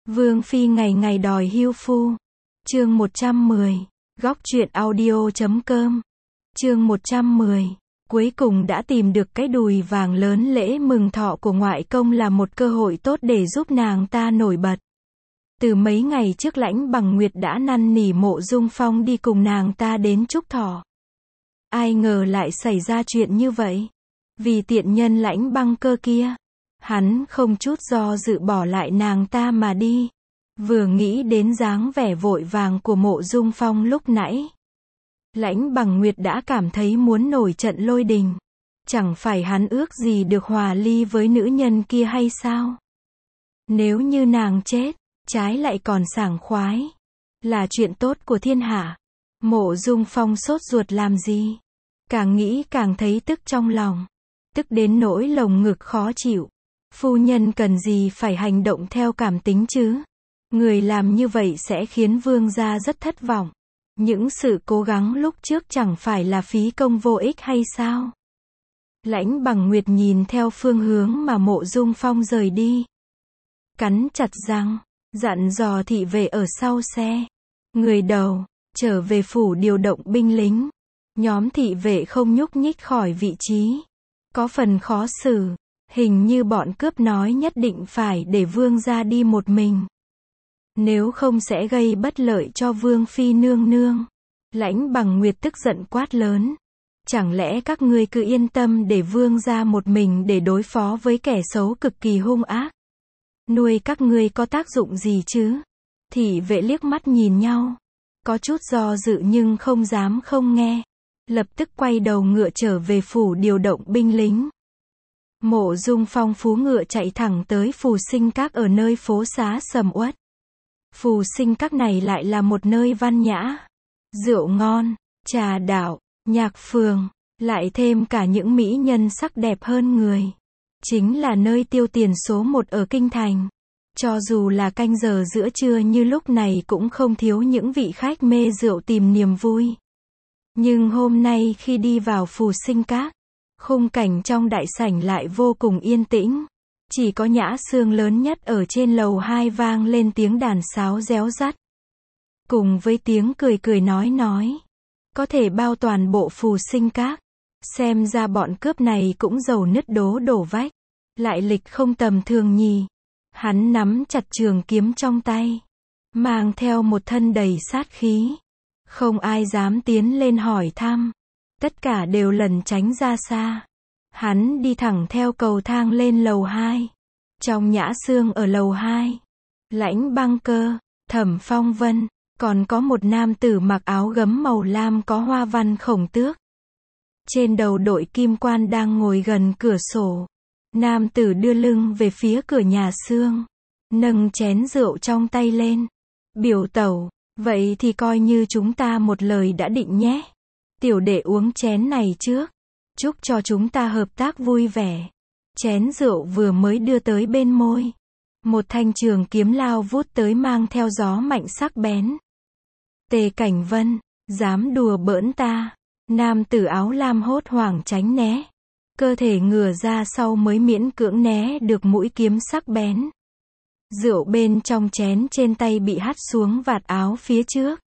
Vương phi ngày ngày đòi hưu phu. Chương 110. Góc truyện audio.com. Chương 110. Cuối cùng đã tìm được cái đùi vàng lớn lễ mừng thọ của ngoại công là một cơ hội tốt để giúp nàng ta nổi bật. Từ mấy ngày trước Lãnh Bằng Nguyệt đã năn nỉ Mộ Dung Phong đi cùng nàng ta đến chúc thọ. Ai ngờ lại xảy ra chuyện như vậy. Vì tiện nhân Lãnh Băng Cơ kia, hắn không chút do dự bỏ lại nàng ta mà đi. Vừa nghĩ đến dáng vẻ vội vàng của Mộ Dung Phong lúc nãy, Lãnh Bằng Nguyệt đã cảm thấy muốn nổi trận lôi đình. Chẳng phải hắn ước gì được hòa ly với nữ nhân kia hay sao? Nếu như nàng chết, trái lại còn sảng khoái, là chuyện tốt của thiên hạ. Mộ Dung Phong sốt ruột làm gì? Càng nghĩ càng thấy tức trong lòng, tức đến nỗi lồng ngực khó chịu. Phu nhân cần gì phải hành động theo cảm tính chứ? Người làm như vậy sẽ khiến vương gia rất thất vọng. Những sự cố gắng lúc trước chẳng phải là phí công vô ích hay sao? Lãnh Bằng Nguyệt nhìn theo phương hướng mà Mộ Dung Phong rời đi, cắn chặt răng, dặn dò thị vệ ở sau xe. Người đầu, trở về phủ điều động binh lính. Nhóm thị vệ không nhúc nhích khỏi vị trí. Có phần khó xử. Hình như bọn cướp nói nhất định phải để vương gia đi một mình. Nếu không sẽ gây bất lợi cho vương phi nương nương. Lãnh Bằng Nguyệt tức giận quát lớn. Chẳng lẽ các ngươi cứ yên tâm để vương gia một mình để đối phó với kẻ xấu cực kỳ hung ác? Nuôi các ngươi có tác dụng gì chứ? Thị vệ liếc mắt nhìn nhau, có chút do dự nhưng không dám không nghe. Lập tức quay đầu ngựa trở về phủ điều động binh lính. Mộ Dung Phong phú ngựa chạy thẳng tới Phù Sinh Các ở nơi phố xá sầm uất. Phù Sinh Các này lại là một nơi văn nhã, rượu ngon, trà đạo, nhạc phường, lại thêm cả những mỹ nhân sắc đẹp hơn người. Chính là nơi tiêu tiền số một ở kinh thành. Cho dù là canh giờ giữa trưa như lúc này cũng không thiếu những vị khách mê rượu tìm niềm vui. Nhưng hôm nay khi đi vào Phù Sinh Các, khung cảnh trong đại sảnh lại vô cùng yên tĩnh. Chỉ có nhã xương lớn nhất ở trên lầu 2 vang lên tiếng đàn sáo réo rắt, cùng với tiếng cười cười nói. Có thể bao toàn bộ Phù Sinh Các. Xem ra bọn cướp này cũng giàu nứt đổ vách. Lại lịch không tầm thường nhỉ. Hắn nắm chặt trường kiếm trong tay, mang theo một thân đầy sát khí. Không ai dám tiến lên hỏi thăm. Tất cả đều lẩn tránh ra xa. Hắn đi thẳng theo cầu thang lên lầu 2. Trong nhã xương ở lầu 2, Lãnh Băng Cơ, Thẩm Phong Vân, còn có một nam tử mặc áo gấm màu lam có hoa văn khổng tước. Trên đầu đội kim quan đang ngồi gần cửa sổ. Nam tử đưa lưng về phía cửa nhà xương, nâng chén rượu trong tay lên. Biểu tẩu, vậy thì coi như chúng ta một lời đã định nhé. Tiểu đệ uống chén này trước, chúc cho chúng ta hợp tác vui vẻ. Chén rượu vừa mới đưa tới bên môi, một thanh trường kiếm lao vút tới mang theo gió mạnh sắc bén. Tề Cảnh Vân, dám đùa bỡn ta? Nam tử áo lam hốt hoảng tránh né, cơ thể ngửa ra sau mới miễn cưỡng né được mũi kiếm sắc bén. Rượu bên trong chén trên tay bị hắt xuống vạt áo phía trước.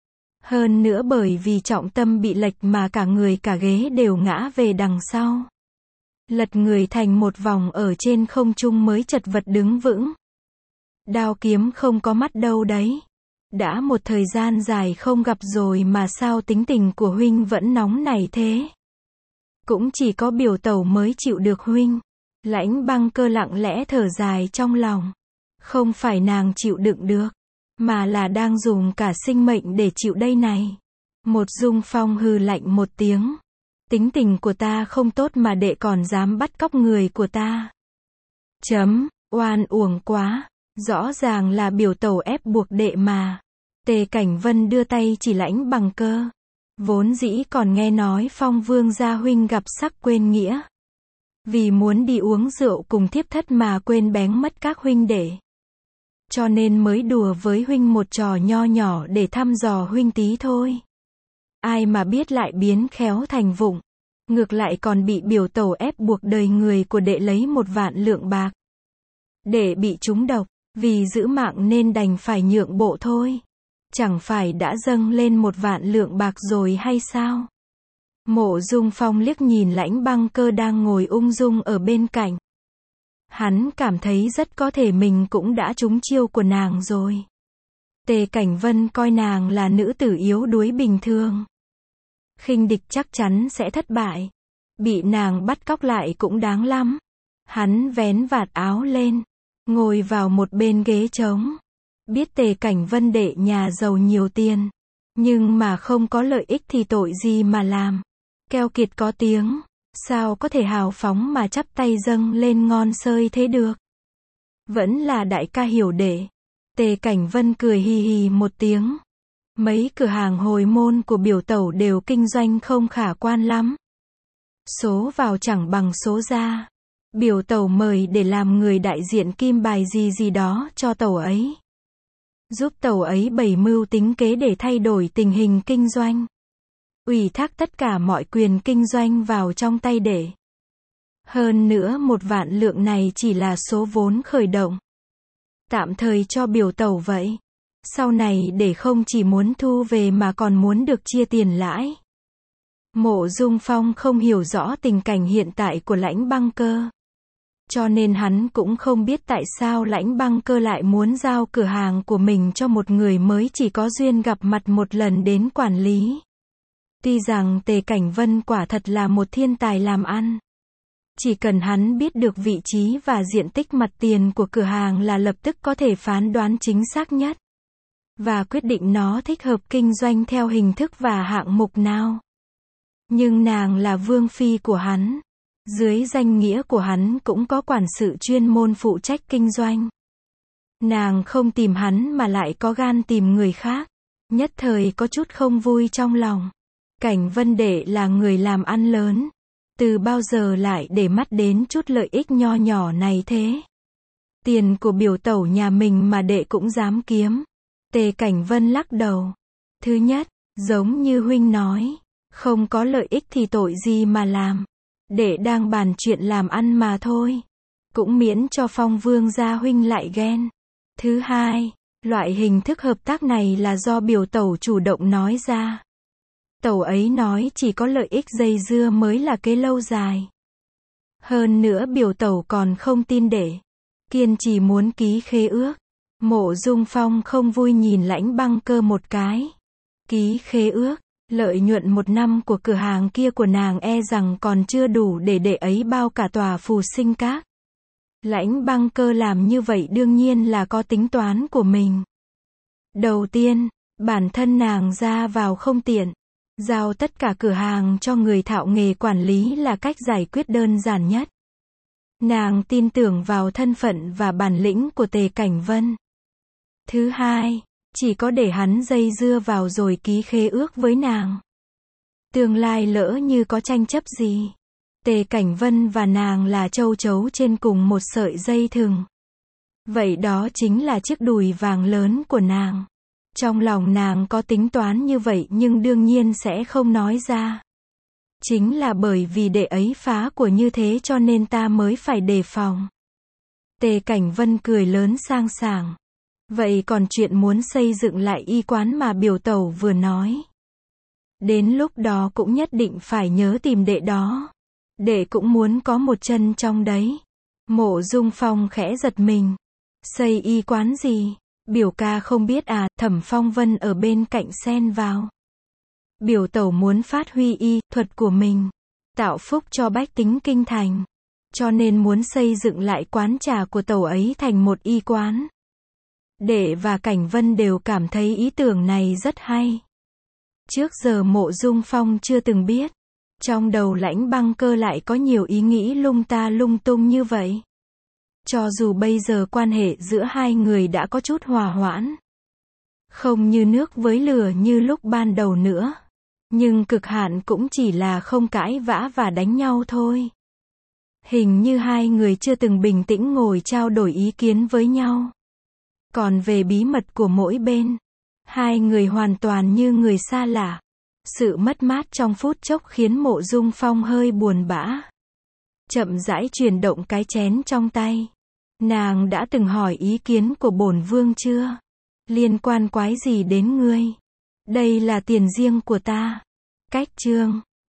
Hơn nữa bởi vì trọng tâm bị lệch mà cả người cả ghế đều ngã về đằng sau. Lật người thành một vòng ở trên không trung mới chật vật đứng vững. Đao kiếm không có mắt đâu đấy. Đã một thời gian dài không gặp rồi mà sao tính tình của huynh vẫn nóng nảy thế? Cũng chỉ có biểu tẩu mới chịu được huynh. Lãnh Băng Cơ lặng lẽ thở dài trong lòng. Không phải nàng chịu đựng được, mà là đang dùng cả sinh mệnh để chịu đây này. Một Dung Phong hừ lạnh một tiếng. Tính tình của ta không tốt mà đệ còn dám bắt cóc người của ta. Oan uổng quá. Rõ ràng là biểu tẩu ép buộc đệ mà. Tề Cảnh Vân đưa tay chỉ Lãnh Bằng Cơ. Vốn dĩ còn nghe nói Phong vương gia huynh gặp sắc quên nghĩa. Vì muốn đi uống rượu cùng thiếp thất mà quên bén mất các huynh đệ. Cho nên mới đùa với huynh một trò nho nhỏ để thăm dò huynh tí thôi. Ai mà biết lại biến khéo thành vụng. Ngược lại còn bị biểu tẩu ép buộc đời người của đệ lấy 1 vạn lượng bạc. Đệ bị trúng độc, Vì giữ mạng nên đành phải nhượng bộ thôi. Chẳng phải đã dâng lên 1.000.000 bạc rồi hay sao? Mộ Dung Phong liếc nhìn Lãnh Băng Cơ đang ngồi ung dung ở bên cạnh. Hắn cảm thấy rất có thể mình cũng đã trúng chiêu của nàng rồi. Tề Cảnh Vân coi nàng là nữ tử yếu đuối bình thường. Khinh địch chắc chắn sẽ thất bại. Bị nàng bắt cóc lại cũng đáng lắm. Hắn vén vạt áo lên, ngồi vào một bên ghế trống. Biết Tề Cảnh Vân đệ nhà giàu nhiều tiền, nhưng mà không có lợi ích thì tội gì mà làm. Keo kiệt có tiếng, sao có thể hào phóng mà chắp tay dâng lên ngon xơi thế được. Vẫn là đại ca hiểu đệ. Tề Cảnh Vân cười hì hì một tiếng. Mấy cửa hàng hồi môn của biểu tẩu đều kinh doanh không khả quan lắm. Số vào chẳng bằng số ra. Biểu tẩu mời để làm người đại diện kim bài gì đó cho tẩu ấy. Giúp tẩu ấy bày mưu tính kế để thay đổi tình hình kinh doanh. Ủy thác tất cả mọi quyền kinh doanh vào trong tay đệ. Hơn nữa 1.000.000 này chỉ là số vốn khởi động. Tạm thời cho biểu tẩu vậy. Sau này để không chỉ muốn thu về mà còn muốn được chia tiền lãi. Mộ Dung Phong không hiểu rõ tình cảnh hiện tại của Lãnh Băng Cơ. Cho nên hắn cũng không biết tại sao Lãnh Băng Cơ lại muốn giao cửa hàng của mình cho một người mới chỉ có duyên gặp mặt một lần đến quản lý. Tuy rằng Tề Cảnh Vân quả thật là một thiên tài làm ăn. Chỉ cần hắn biết được vị trí và diện tích mặt tiền của cửa hàng là lập tức có thể phán đoán chính xác nhất. Và quyết định nó thích hợp kinh doanh theo hình thức và hạng mục nào. Nhưng nàng là vương phi của hắn. Dưới danh nghĩa của hắn cũng có quản sự chuyên môn phụ trách kinh doanh. Nàng không tìm hắn mà lại có gan tìm người khác. Nhất thời có chút không vui trong lòng. Cảnh Vân đệ là người làm ăn lớn. Từ bao giờ lại để mắt đến chút lợi ích nho nhỏ này thế? Tiền của biểu tẩu nhà mình mà đệ cũng dám kiếm. Tề Cảnh Vân lắc đầu. Thứ nhất, giống như huynh nói, không có lợi ích thì tội gì mà làm. Đệ đang bàn chuyện làm ăn mà thôi. Cũng miễn cho Phong Vương gia huynh lại ghen. Thứ hai, loại hình thức hợp tác này là do biểu tẩu chủ động nói ra. Tẩu ấy nói chỉ có lợi ích dây dưa mới là kế lâu dài. Hơn nữa biểu tẩu còn không tin đệ. Kiên trì muốn ký khế ước. Mộ Dung Phong không vui nhìn Lãnh Băng Cơ một cái. Ký khế ước, lợi nhuận 1 năm của cửa hàng kia của nàng e rằng còn chưa đủ để đệ ấy bao cả tòa Phù Sinh Các. Lãnh Băng Cơ làm như vậy đương nhiên là có tính toán của mình. Đầu tiên, bản thân nàng ra vào không tiện. Giao tất cả cửa hàng cho người thạo nghề quản lý là cách giải quyết đơn giản nhất. Nàng tin tưởng vào thân phận và bản lĩnh của Tề Cảnh Vân. Thứ hai, chỉ có để hắn dây dưa vào rồi ký khế ước với nàng. Tương lai lỡ như có tranh chấp gì, Tề Cảnh Vân và nàng là châu chấu trên cùng một sợi dây thừng. Vậy đó chính là chiếc đùi vàng lớn của nàng. Trong lòng nàng có tính toán như vậy nhưng đương nhiên sẽ không nói ra. Chính là bởi vì đệ ấy phá của như thế cho nên ta mới phải đề phòng. Tề Cảnh Vân cười lớn sang sảng. Vậy còn chuyện muốn xây dựng lại y quán mà biểu tẩu vừa nói. Đến lúc đó cũng nhất định phải nhớ tìm đệ đó. Đệ cũng muốn có một chân trong đấy. Mộ Dung Phong khẽ giật mình. Xây y quán gì? Biểu ca không biết à? Thẩm Phong Vân ở bên cạnh xen vào. Biểu tẩu muốn phát huy y thuật của mình, tạo phúc cho bách tính kinh thành. Cho nên muốn xây dựng lại quán trà của tẩu ấy thành một y quán. Đệ và Cảnh Vân đều cảm thấy ý tưởng này rất hay. Trước giờ Mộ Dung Phong chưa từng biết. Trong đầu Lãnh Băng Cơ lại có nhiều ý nghĩ lung ta lung tung như vậy. Cho dù bây giờ quan hệ giữa hai người đã có chút hòa hoãn. Không như nước với lửa như lúc ban đầu nữa. Nhưng cực hạn cũng chỉ là không cãi vã và đánh nhau thôi. Hình như hai người chưa từng bình tĩnh ngồi trao đổi ý kiến với nhau. Còn về bí mật của mỗi bên, hai người hoàn toàn như người xa lạ. Sự mất mát trong phút chốc khiến Mộ Dung Phong hơi buồn bã. Chậm rãi chuyển động cái chén trong tay. Nàng đã từng hỏi ý kiến của bổn vương chưa? Liên quan quái gì đến ngươi? Đây là tiền riêng của ta. Cách chương